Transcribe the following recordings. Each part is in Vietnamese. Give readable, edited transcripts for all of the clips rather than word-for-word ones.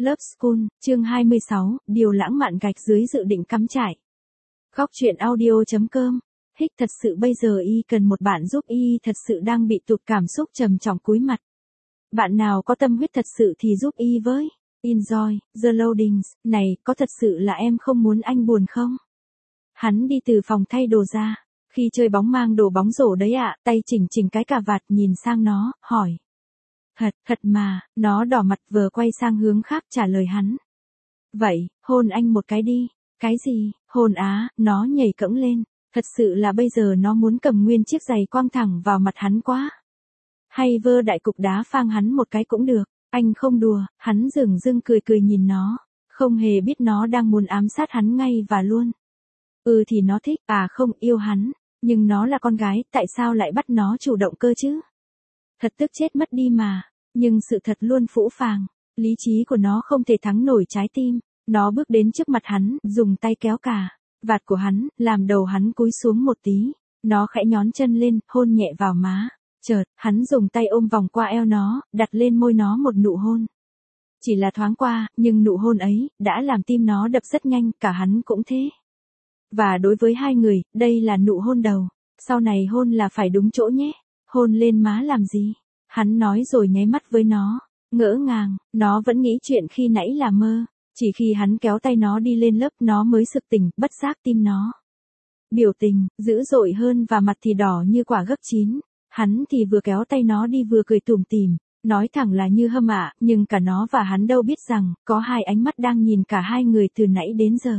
Love School, chương 26, điều lãng mạn gạch dưới dự định cắm trại. Góc truyện audio.com. Hích thật sự bây giờ y cần một bạn giúp y thật sự đang bị tụt cảm xúc trầm trọng cúi mặt. Bạn nào có tâm huyết thật sự thì giúp y với. Enjoy, the loadings, này, có thật sự là em không muốn anh buồn không? Hắn đi từ phòng thay đồ ra. Khi chơi bóng mang đồ bóng rổ đấy ạ, tay chỉnh cái cà vạt nhìn sang nó, hỏi. Thật mà, nó đỏ mặt vừa quay sang hướng khác trả lời hắn. Vậy, hôn anh một cái đi. Cái gì, hôn á, nó nhảy cẫng lên. Thật sự là bây giờ nó muốn cầm nguyên chiếc giày quăng thẳng vào mặt hắn quá. Hay vơ đại cục đá phang hắn một cái cũng được. Anh không đùa, hắn dửng dưng cười nhìn nó. Không hề biết nó đang muốn ám sát hắn ngay và luôn. Thì nó thích, không yêu hắn. Nhưng nó là con gái, tại sao lại bắt nó chủ động cơ chứ? Thật tức chết mất đi mà. Nhưng sự thật luôn phũ phàng. Lý trí của nó không thể thắng nổi trái tim. Nó bước đến trước mặt hắn, dùng tay kéo cà vạt của hắn, làm đầu hắn cúi xuống một tí. Nó khẽ nhón chân lên, hôn nhẹ vào má. Chợt, hắn dùng tay ôm vòng qua eo nó, đặt lên môi nó một nụ hôn. Chỉ là thoáng qua, nhưng nụ hôn ấy, đã làm tim nó đập rất nhanh, cả hắn cũng thế. Và đối với hai người, đây là nụ hôn đầu. Sau này hôn là phải đúng chỗ nhé. Hôn lên má làm gì? Hắn nói rồi nháy mắt với nó. Ngỡ ngàng, nó vẫn nghĩ chuyện khi nãy là mơ. Chỉ khi hắn kéo tay nó đi lên lớp nó mới sực tỉnh, bất giác tim nó biểu tình, dữ dội hơn và mặt thì đỏ như quả gấc chín. Hắn thì vừa kéo tay nó đi vừa cười tủm tỉm, nói thẳng là như hâm ạ, nhưng cả nó và hắn đâu biết rằng, có hai ánh mắt đang nhìn cả hai người từ nãy đến giờ.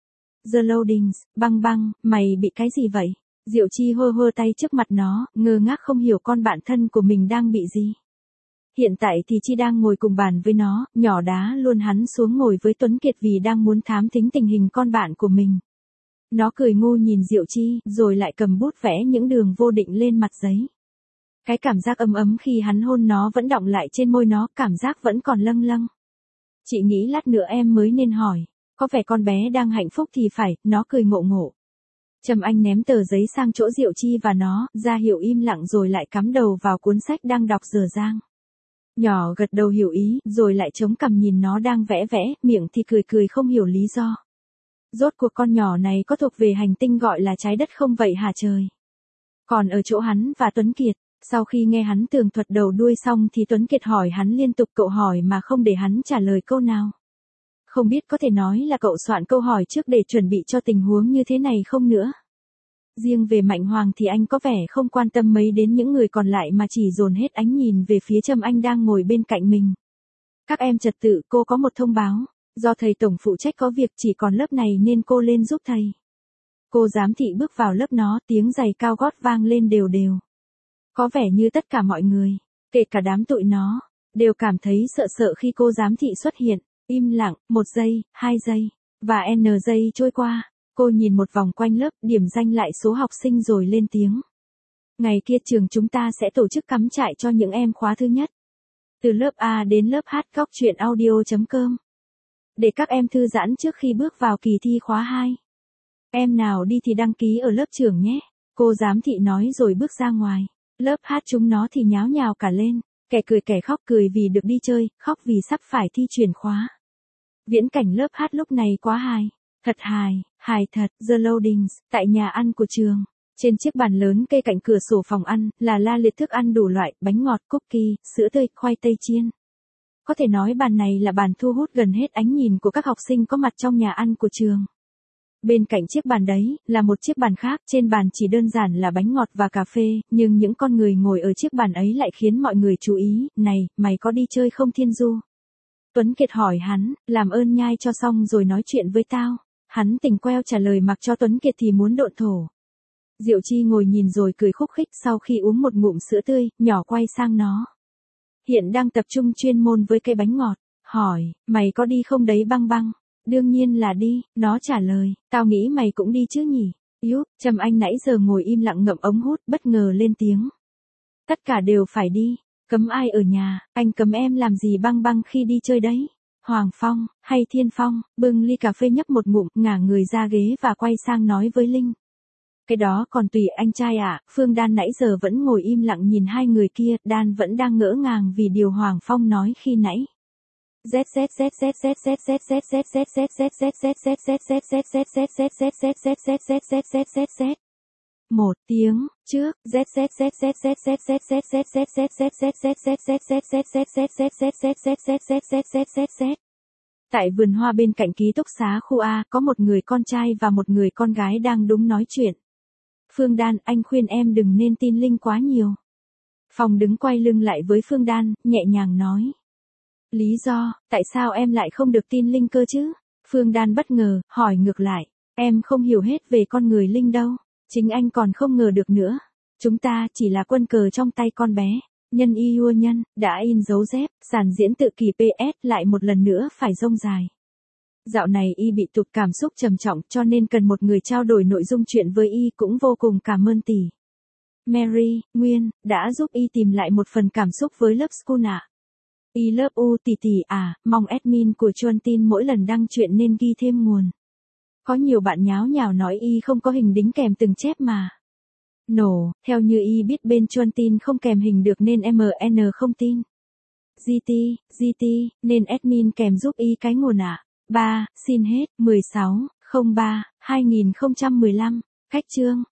The Loadings, băng, mày bị cái gì vậy? Diệu Chi hơ tay trước mặt nó, ngơ ngác không hiểu con bạn thân của mình đang bị gì. Hiện tại thì Chi đang ngồi cùng bàn với nó, nhỏ đá luôn hắn xuống ngồi với Tuấn Kiệt vì đang muốn thám thính tình hình con bạn của mình. Nó cười ngu nhìn Diệu Chi, rồi lại cầm bút vẽ những đường vô định lên mặt giấy. Cái cảm giác ấm khi hắn hôn nó vẫn đọng lại trên môi nó, cảm giác vẫn còn lâng lâng. Chị nghĩ lát nữa em mới nên hỏi, có vẻ con bé đang hạnh phúc thì phải, nó cười ngộ. Trầm Anh ném tờ giấy sang chỗ Diệu Chi và nó, ra hiệu im lặng rồi lại cắm đầu vào cuốn sách đang đọc dở dang. Nhỏ gật đầu hiểu ý, rồi lại chống cằm nhìn nó đang vẽ, miệng thì cười không hiểu lý do. Rốt cuộc con nhỏ này có thuộc về hành tinh gọi là trái đất không vậy hả trời? Còn ở chỗ hắn và Tuấn Kiệt, sau khi nghe hắn tường thuật đầu đuôi xong thì Tuấn Kiệt hỏi hắn liên tục cậu hỏi mà không để hắn trả lời câu nào. Không biết có thể nói là cậu soạn câu hỏi trước để chuẩn bị cho tình huống như thế này không nữa. Riêng về Mạnh Hoàng thì anh có vẻ không quan tâm mấy đến những người còn lại mà chỉ dồn hết ánh nhìn về phía Trâm Anh đang ngồi bên cạnh mình. Các em trật tự, cô có một thông báo. Do thầy tổng phụ trách có việc chỉ còn lớp này nên cô lên giúp thầy. Cô giám thị bước vào lớp nó, tiếng giày cao gót vang lên đều. Có vẻ như tất cả mọi người, kể cả đám tụi nó, đều cảm thấy sợ khi cô giám thị xuất hiện. Im lặng, 1 giây, 2 giây, và N giây trôi qua. Cô nhìn một vòng quanh lớp, điểm danh lại số học sinh rồi lên tiếng. Ngày kia trường chúng ta sẽ tổ chức cắm trại cho những em khóa thứ nhất. Từ lớp A đến lớp H. Góc truyện audio.com. Để các em thư giãn trước khi bước vào kỳ thi khóa 2. Em nào đi thì đăng ký ở lớp trưởng nhé. Cô giám thị nói rồi bước ra ngoài. Lớp H chúng nó thì nháo nhào cả lên. Kẻ cười kẻ khóc, cười vì được đi chơi, khóc vì sắp phải thi chuyển khóa. Viễn cảnh lớp H lúc này quá hài. Thật hài thật, The Loadings, tại nhà ăn của trường. Trên chiếc bàn lớn kê cạnh cửa sổ phòng ăn, là la liệt thức ăn đủ loại, bánh ngọt, cookie, sữa tươi, khoai tây chiên. Có thể nói bàn này là bàn thu hút gần hết ánh nhìn của các học sinh có mặt trong nhà ăn của trường. Bên cạnh chiếc bàn đấy, là một chiếc bàn khác, trên bàn chỉ đơn giản là bánh ngọt và cà phê, nhưng những con người ngồi ở chiếc bàn ấy lại khiến mọi người chú ý. Này, mày có đi chơi không Thiên Du? Tuấn Kiệt hỏi hắn, làm ơn nhai cho xong rồi nói chuyện với tao. Hắn tỉnh queo trả lời mặc cho Tuấn Kiệt thì muốn độn thổ. Diệu Chi ngồi nhìn rồi cười khúc khích sau khi uống một ngụm sữa tươi, nhỏ quay sang nó. Hiện đang tập trung chuyên môn với cây bánh ngọt, hỏi, mày có đi không đấy băng? Đương nhiên là đi, nó trả lời, tao nghĩ mày cũng đi chứ nhỉ. Trâm Anh nãy giờ ngồi im lặng ngậm ống hút bất ngờ lên tiếng. Tất cả đều phải đi, cấm ai ở nhà, anh cấm em làm gì băng khi đi chơi đấy. Hoàng Phong, hay Thiên Phong, bưng ly cà phê nhấp một ngụm, ngả người ra ghế và quay sang nói với Linh. Cái đó còn tùy anh trai ạ. Phương Đan nãy giờ vẫn ngồi im lặng nhìn hai người kia, Đan vẫn đang ngỡ ngàng vì điều Hoàng Phong nói khi nãy. Một tiếng trước, tại vườn hoa bên cạnh ký túc xá khu A, có một người con trai và một người con gái đang đúng nói chuyện. Phương Đan, anh khuyên em đừng nên tin Linh quá nhiều. Phong đứng quay lưng lại với Phương Đan, nhẹ nhàng nói. Lý do, tại sao em lại không được tin Linh cơ chứ? Phương Đan bất ngờ, hỏi ngược lại. Em không hiểu hết về con người Linh đâu. Chính anh còn không ngờ được nữa. Chúng ta chỉ là quân cờ trong tay con bé. Nhân y ua nhân, đã in dấu dép, sàn diễn tự kỷ PS lại một lần nữa phải rông dài. Dạo này y bị tụt cảm xúc trầm trọng cho nên cần một người trao đổi nội dung chuyện với y, cũng vô cùng cảm ơn tỷ. Mary, Nguyên, đã giúp y tìm lại một phần cảm xúc với lớp school ạ. Y lớp u tỷ tỷ à, mong admin của Chuan Tin mỗi lần đăng chuyện nên ghi thêm nguồn. Có nhiều bạn nháo nhào nói y không có hình đính kèm từng chép mà. Theo như y biết bên Chuan Tin không kèm hình được nên MN không tin. GT, nên admin kèm giúp y cái nguồn ạ. 3, xin hết, 16/03/2015, khách chương.